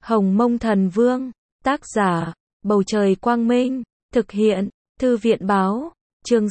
Hồng Mông Thần Vương, tác giả, Bầu Trời Quang Minh, thực hiện, Thư viện Báo, chương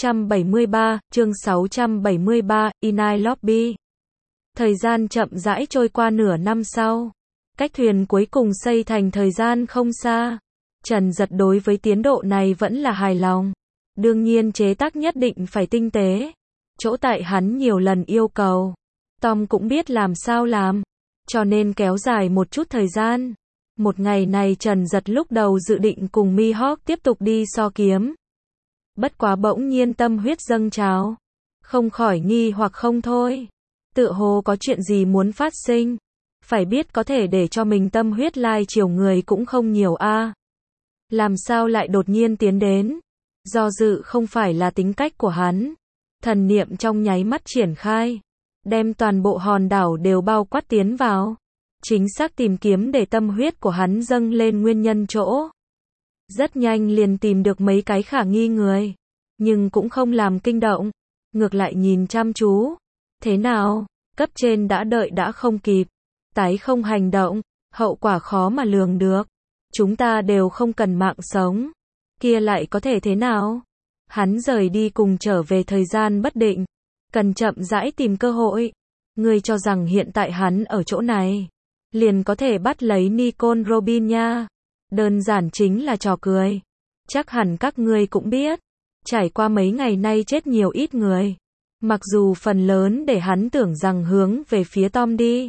673, Inai Lobby. Thời gian chậm rãi trôi qua nửa năm sau. Cách thuyền cuối cùng xây thành thời gian không xa. Trần Dật đối với tiến độ này vẫn là hài lòng. Đương nhiên chế tác nhất định phải tinh tế. Chỗ tại hắn nhiều lần yêu cầu. Tom cũng biết làm sao làm. Cho nên kéo dài một chút thời gian. Một ngày này Trần Dật lúc đầu dự định cùng Mihawk tiếp tục đi so kiếm. Bất quá bỗng nhiên tâm huyết dâng trào. Không khỏi nghi hoặc không thôi. Tựa hồ có chuyện gì muốn phát sinh. Phải biết có thể để cho mình tâm huyết lai chiều người cũng không nhiều a. Làm sao lại đột nhiên tiến đến. Do dự không phải là tính cách của hắn. Thần niệm trong nháy mắt triển khai. Đem toàn bộ hòn đảo đều bao quát tiến vào. Chính xác tìm kiếm để tâm huyết của hắn dâng lên nguyên nhân chỗ. Rất nhanh liền tìm được mấy cái khả nghi người. Nhưng cũng không làm kinh động. Ngược lại nhìn chăm chú. Thế nào? Cấp trên đã đợi đã không kịp. Tái không hành động. Hậu quả khó mà lường được. Chúng ta đều không cần mạng sống. Kia lại có thể thế nào? Hắn rời đi cùng trở về thời gian bất định. Cần chậm rãi tìm cơ hội. Ngươi cho rằng hiện tại hắn ở chỗ này. Liền có thể bắt lấy Nicole Robin nha. Đơn giản chính là trò cười. Chắc hẳn các ngươi cũng biết. Trải qua mấy ngày nay chết nhiều ít người. Mặc dù phần lớn để hắn tưởng rằng hướng về phía Tom đi.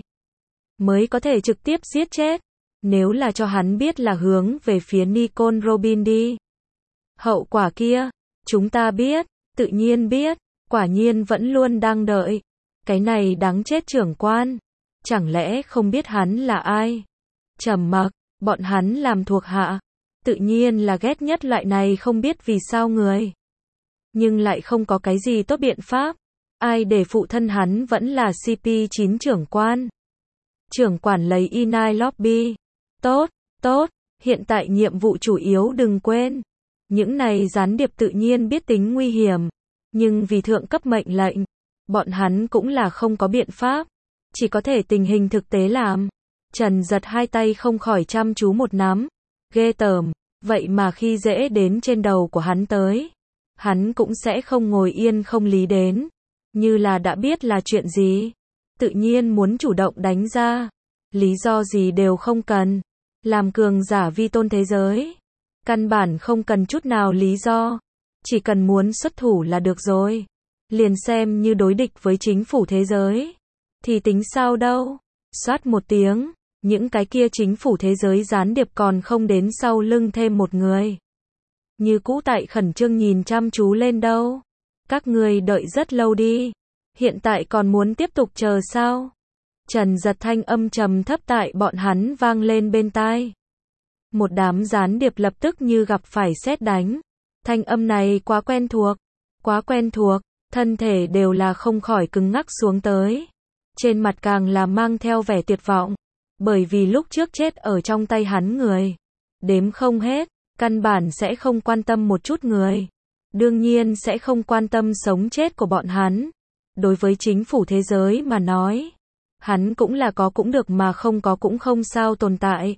Mới có thể trực tiếp giết chết. Nếu là cho hắn biết là hướng về phía Nicole Robin đi. Hậu quả kia. Chúng ta biết. Tự nhiên biết. Quả nhiên vẫn luôn đang đợi. Cái này đáng chết trưởng quan. Chẳng lẽ không biết hắn là ai? Trầm mặc. Bọn hắn làm thuộc hạ. Tự nhiên là ghét nhất loại này không biết vì sao người. Nhưng lại không có cái gì tốt biện pháp. Ai để phụ thân hắn vẫn là CP9 trưởng quan. Trưởng quản lấy Inai Lobby. Tốt, tốt. Hiện tại nhiệm vụ chủ yếu đừng quên. Những này gián điệp tự nhiên biết tính nguy hiểm. Nhưng vì thượng cấp mệnh lệnh. Bọn hắn cũng là không có biện pháp. Chỉ có thể tình hình thực tế làm. Trần Dật hai tay không khỏi chăm chú một nắm. Ghê tởm. Vậy mà khi dễ đến trên đầu của hắn tới. Hắn cũng sẽ không ngồi yên không lý đến. Như là đã biết là chuyện gì. Tự nhiên muốn chủ động đánh ra. Lý do gì đều không cần. Làm cường giả vi tôn thế giới. Căn bản không cần chút nào lý do. Chỉ cần muốn xuất thủ là được rồi. Liền xem như đối địch với chính phủ thế giới. Thì tính sao đâu. Xoát một tiếng. Những cái kia chính phủ thế giới gián điệp còn không đến sau lưng thêm một người. Như cũ tại khẩn trương nhìn chăm chú lên đâu. Các người đợi rất lâu đi. Hiện tại còn muốn tiếp tục chờ sao? Trần Dật thanh âm trầm thấp tại bọn hắn vang lên bên tai. Một đám gián điệp lập tức như gặp phải sét đánh. Thanh âm này quá quen thuộc. Quá quen thuộc. Thân thể đều là không khỏi cứng ngắc xuống tới. Trên mặt càng là mang theo vẻ tuyệt vọng. Bởi vì lúc trước chết ở trong tay hắn người. Đếm không hết. Căn bản sẽ không quan tâm một chút người. Đương nhiên sẽ không quan tâm sống chết của bọn hắn. Đối với chính phủ thế giới mà nói. Hắn cũng là có cũng được mà không có cũng không sao tồn tại.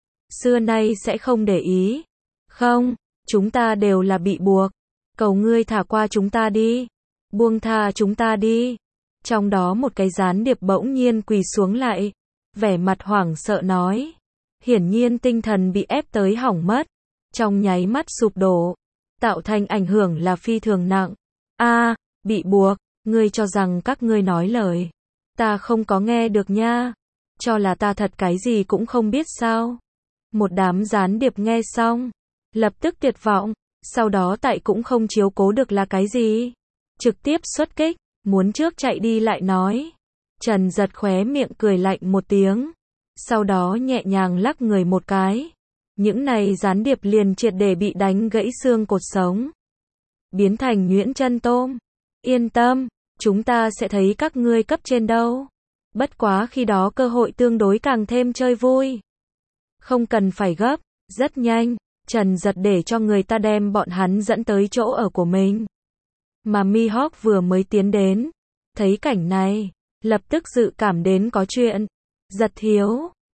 Xưa nay sẽ không để ý. Không, chúng ta đều là bị buộc. Cầu ngươi thả qua chúng ta đi. Buông tha chúng ta đi. Trong đó một cái gián điệp bỗng nhiên quỳ xuống lại. Vẻ mặt hoảng sợ nói. Hiển nhiên tinh thần bị ép tới hỏng mất. Trong nháy mắt sụp đổ. Tạo thành ảnh hưởng là phi thường nặng. Bị buộc. Ngươi cho rằng các ngươi nói lời. Ta không có nghe được nha. Cho là ta thật cái gì cũng không biết sao. Một đám gián điệp nghe xong. Lập tức tuyệt vọng. Sau đó tại cũng không chiếu cố được là cái gì. Trực tiếp xuất kích. Muốn trước chạy đi lại nói. Trần Dật khóe miệng cười lạnh một tiếng. Sau đó nhẹ nhàng lắc người một cái. Những này gián điệp liền triệt để bị đánh gãy xương cột sống. Biến thành nhuyễn chân tôm. Yên tâm. Chúng ta sẽ thấy các ngươi cấp trên đâu. Bất quá khi đó cơ hội tương đối càng thêm chơi vui. Không cần phải gấp. Rất nhanh. Trần Dật để cho người ta đem bọn hắn dẫn tới chỗ ở của mình. Mà Mihawk vừa mới tiến đến. Thấy cảnh này. Lập tức dự cảm đến có chuyện. Dật thiếu.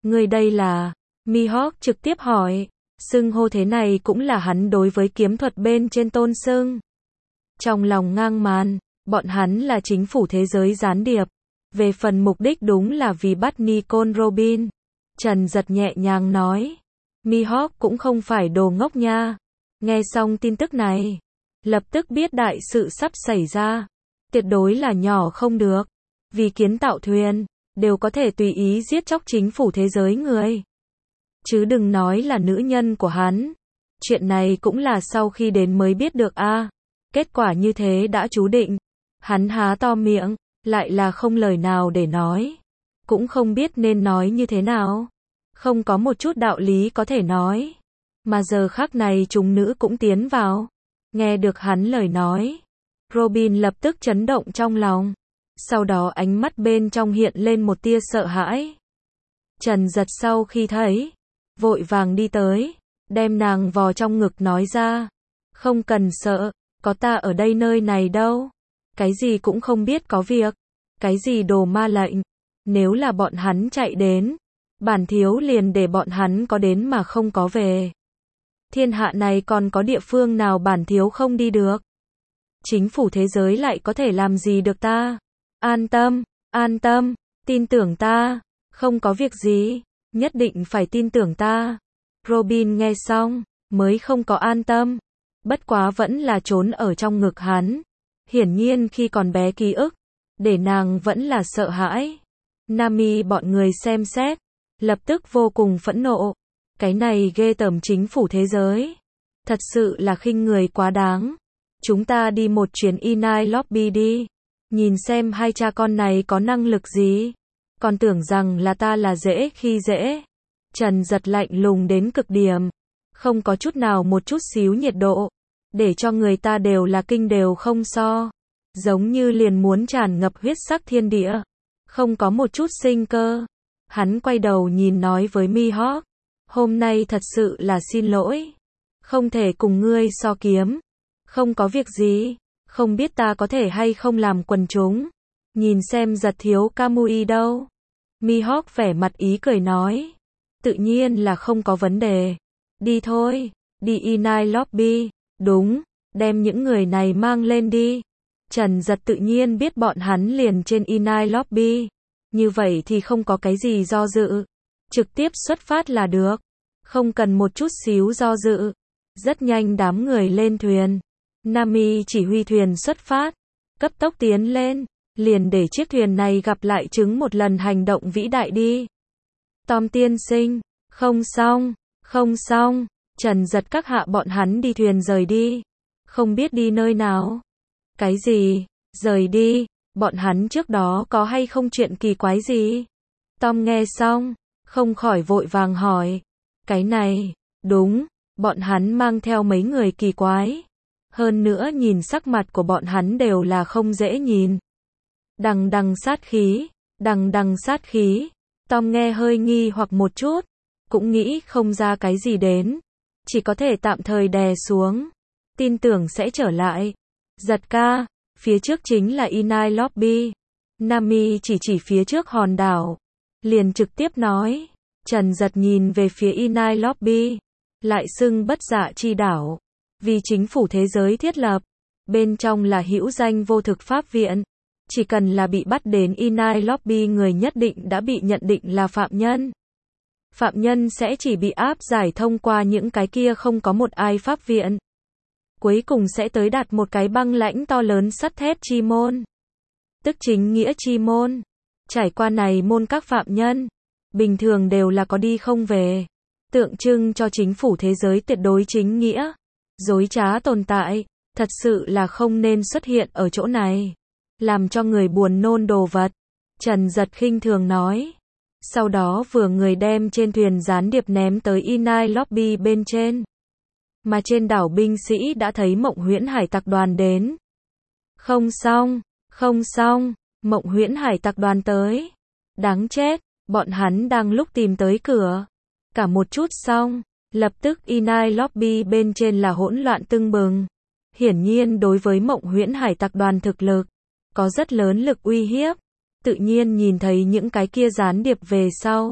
Người đây là... Mihawk trực tiếp hỏi. Xưng hô thế này cũng là hắn đối với kiếm thuật bên trên tôn xưng. Trong lòng ngang màn, bọn hắn là chính phủ thế giới gián điệp. Về phần mục đích đúng là vì bắt Nicole Robin. Trần Giật nhẹ nhàng nói. Mihawk cũng không phải đồ ngốc nha. Nghe xong tin tức này, lập tức biết đại sự sắp xảy ra. Tuyệt đối là nhỏ không được. Vì kiến tạo thuyền, đều có thể tùy ý giết chóc chính phủ thế giới người. Chứ đừng nói là nữ nhân của hắn. Chuyện này cũng là sau khi đến mới biết được a. Kết quả như thế đã chú định. Hắn há to miệng, lại là không lời nào để nói. Cũng không biết nên nói như thế nào. Không có một chút đạo lý có thể nói. Mà giờ khắc này chúng nữ cũng tiến vào. Nghe được hắn lời nói. Robin lập tức chấn động trong lòng. Sau đó ánh mắt bên trong hiện lên một tia sợ hãi. Trần Giật sau khi thấy, vội vàng đi tới, đem nàng vò trong ngực nói ra. Không cần sợ, có ta ở đây nơi này đâu. Cái gì cũng không biết có việc. Cái gì đồ ma lệnh. Nếu là bọn hắn chạy đến, bản thiếu liền để bọn hắn có đến mà không có về. Thiên hạ này còn có địa phương nào bản thiếu không đi được. Chính phủ thế giới lại có thể làm gì được ta. An tâm, tin tưởng ta. Không có việc gì, nhất định phải tin tưởng ta. Robin nghe xong, mới không có an tâm. Bất quá vẫn là trốn ở trong ngực hắn. Hiển nhiên khi còn bé ký ức, để nàng vẫn là sợ hãi. Nami bọn người xem xét, lập tức vô cùng phẫn nộ. Cái này ghê tởm chính phủ thế giới. Thật sự là khinh người quá đáng. Chúng ta đi một chuyến Inai Lobby đi. Nhìn xem hai cha con này có năng lực gì. Còn tưởng rằng là ta là dễ khi dễ. Trần Giật lạnh lùng đến cực điểm. Không có chút nào một chút xíu nhiệt độ. Để cho người ta đều là kinh đều không so. Giống như liền muốn tràn ngập huyết sắc thiên địa. Không có một chút sinh cơ. Hắn quay đầu nhìn nói với Mihawk. Hôm nay thật sự là xin lỗi. Không thể cùng ngươi so kiếm. Không có việc gì. Không biết ta có thể hay không làm quần chúng. Nhìn xem Giật thiếu Kamui đâu. Mihawk vẻ mặt ý cười nói. Tự nhiên là không có vấn đề. Đi thôi. Đi Inai Lobby. Đúng. Đem những người này mang lên đi. Trần Giật tự nhiên biết bọn hắn liền trên Inai Lobby. Như vậy thì không có cái gì do dự. Trực tiếp xuất phát là được. Không cần một chút xíu do dự. Rất nhanh đám người lên thuyền. Nami chỉ huy thuyền xuất phát. Cấp tốc tiến lên. Liền để chiếc thuyền này gặp lại chứng một lần hành động vĩ đại đi. Tom tiên sinh. Không xong. Trần Giật các hạ bọn hắn đi thuyền rời đi. Không biết đi nơi nào. Cái gì? Rời đi. Bọn hắn trước đó có hay không chuyện kỳ quái gì? Tom nghe xong, không khỏi vội vàng hỏi. Cái này, đúng, bọn hắn mang theo mấy người kỳ quái. Hơn nữa nhìn sắc mặt của bọn hắn đều là không dễ nhìn. Đằng đằng sát khí. Tom nghe hơi nghi hoặc một chút, cũng nghĩ không ra cái gì đến. Chỉ có thể tạm thời đè xuống. Tin tưởng sẽ trở lại. Giật ca. Phía trước chính là Inai Lobby. Nami chỉ phía trước hòn đảo. Liền trực tiếp nói. Trần Giật nhìn về phía Inai Lobby. Lại xưng bất dạ chi đảo. Vì chính phủ thế giới thiết lập. Bên trong là hữu danh vô thực pháp viện. Chỉ cần là bị bắt đến Inai Lobby người nhất định đã bị nhận định là phạm nhân. Phạm nhân sẽ chỉ bị áp giải thông qua những cái kia không có một ai pháp viện. Cuối cùng sẽ tới đạt một cái băng lãnh to lớn sắt thép chi môn. Tức chính nghĩa chi môn. Trải qua này môn các phạm nhân, bình thường đều là có đi không về. Tượng trưng cho chính phủ thế giới tuyệt đối chính nghĩa. Dối trá tồn tại, thật sự là không nên xuất hiện ở chỗ này. Làm cho người buồn nôn đồ vật. Trần Giật khinh thường nói. Sau đó vừa người đem trên thuyền gián điệp ném tới Inai Lobby bên trên. Mà trên đảo binh sĩ đã thấy Mộng Huyễn Hải Tặc đoàn đến. Không xong, Mộng Huyễn Hải Tặc đoàn tới. Đáng chết, bọn hắn đang lúc tìm tới cửa. Cả một chút xong, lập tức Inai Lobby bên trên là hỗn loạn tưng bừng. Hiển nhiên đối với Mộng Huyễn Hải Tặc đoàn thực lực, có rất lớn lực uy hiếp. Tự nhiên nhìn thấy những cái kia gián điệp về sau.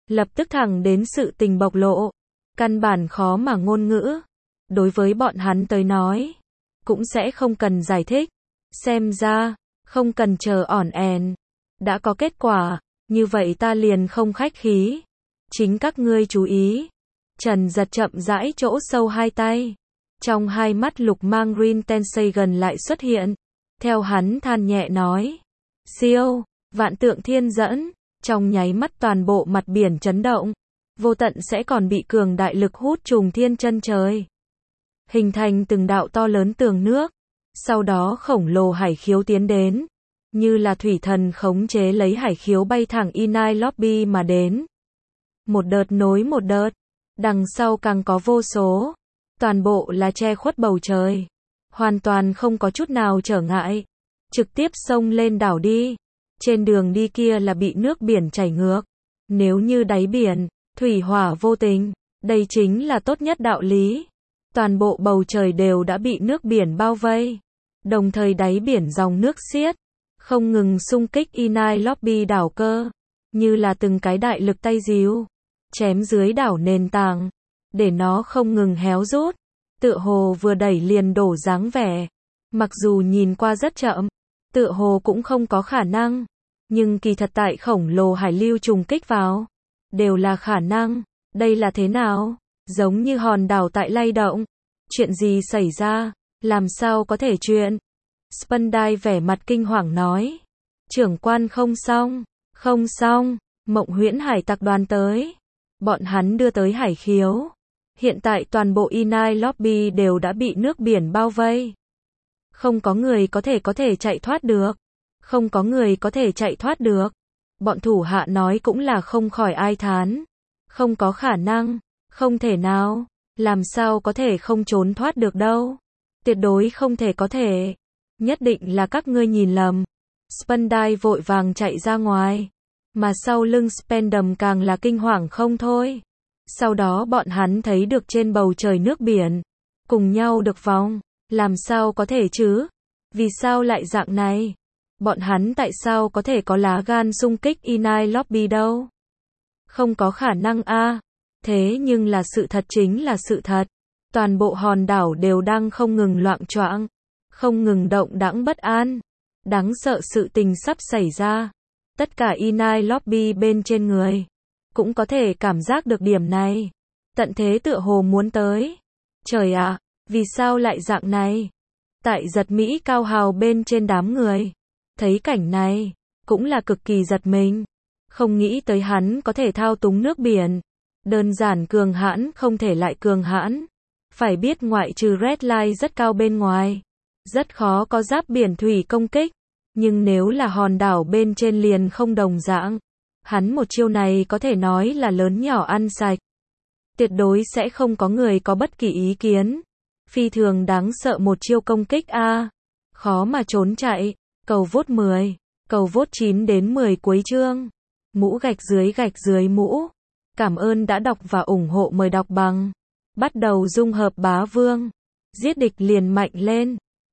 lập tức thẳng đến sự tình bộc lộ, căn bản khó mà ngôn ngữ. Đối với bọn hắn tới nói, cũng sẽ không cần giải thích. Xem ra, không cần chờ ỏn ẻn. Đã có kết quả, như vậy ta liền không khách khí. Chính các ngươi chú ý. Trần giật chậm rãi chỗ sâu hai tay. Trong hai mắt lục mang Rin Tensei gần lại xuất hiện. Theo hắn than nhẹ nói. Siêu, vạn tượng thiên dẫn. Trong nháy mắt toàn bộ mặt biển chấn động. Vô tận sẽ còn bị cường đại lực hút trùng thiên chân trời. Hình thành từng đạo to lớn tường nước. Sau đó khổng lồ hải khiếu tiến đến. Như là thủy thần khống chế lấy hải khiếu bay thẳng Inai Lobby mà đến. Một đợt nối một đợt. Đằng sau càng có vô số. Toàn bộ là che khuất bầu trời. Hoàn toàn không có chút nào trở ngại. Trực tiếp xông lên đảo đi. Trên đường đi kia là bị nước biển chảy ngược. Nếu như đáy biển, thủy hỏa vô tình, đây chính là tốt nhất đạo lý. Toàn bộ bầu trời đều đã bị nước biển bao vây. Đồng thời đáy biển dòng nước xiết. Không ngừng xung kích Inai Lobby đảo cơ. Như là từng cái đại lực tay díu. Chém dưới đảo nền tảng. Để nó không ngừng héo rút. Tựa hồ vừa đẩy liền đổ dáng vẻ. Mặc dù nhìn qua rất chậm. Tựa hồ cũng không có khả năng. Nhưng kỳ thật tại khổng lồ hải lưu trùng kích vào. Đều là khả năng. Đây là thế nào? Giống như hòn đảo tại lay động. Chuyện gì xảy ra? Làm sao có thể chuyện? Spandai vẻ mặt kinh hoàng nói. Trưởng quan không xong. Không xong. Mộng Huyễn hải tặc đoàn tới. Bọn hắn đưa tới hải khiếu. Hiện tại toàn bộ Inai Lobby đều đã bị nước biển bao vây. Không có người có thể chạy thoát được. Không có người có thể chạy thoát được. Bọn thủ hạ nói cũng là không khỏi ai thán. Không có khả năng. Không thể nào. Làm sao có thể không trốn thoát được đâu. Tuyệt đối không thể có thể. Nhất định là các ngươi nhìn lầm. Spandai vội vàng chạy ra ngoài. Mà sau lưng Spandam càng là kinh hoàng không thôi. Sau đó bọn hắn thấy được trên bầu trời nước biển. Cùng nhau được vòng. Làm sao có thể chứ? Vì sao lại dạng này? Bọn hắn tại sao có thể có lá gan xung kích Inai Lobby đâu? Không có khả năng a. Thế nhưng là sự thật chính là sự thật. Toàn bộ hòn đảo đều đang không ngừng loạng choạng. Không ngừng động đãng bất an. Đáng sợ sự tình sắp xảy ra. Tất cả Inai Lobby bên trên người. Cũng có thể cảm giác được điểm này. Tận thế tựa hồ muốn tới. Trời ạ, vì sao lại dạng này? Tại giật Mỹ cao hào bên trên đám người. Thấy cảnh này, cũng là cực kỳ giật mình. Không nghĩ tới hắn có thể thao túng nước biển. Đơn giản cường hãn không thể lại cường hãn. Phải biết ngoại trừ Red Line rất cao bên ngoài. Rất khó có giáp biển thủy công kích. Nhưng nếu là hòn đảo bên trên liền không đồng dạng. Hắn một chiêu này có thể nói là lớn nhỏ ăn sạch. Tuyệt đối sẽ không có người có bất kỳ ý kiến. Phi thường đáng sợ một chiêu công kích a. Khó mà trốn chạy. Cầu vote 10. Cầu vote 9 đến 10 cuối chương. Mũ gạch dưới mũ. Cảm ơn đã đọc và ủng hộ, mời đọc bằng. Bắt đầu dung hợp bá vương. Giết địch liền mạnh lên.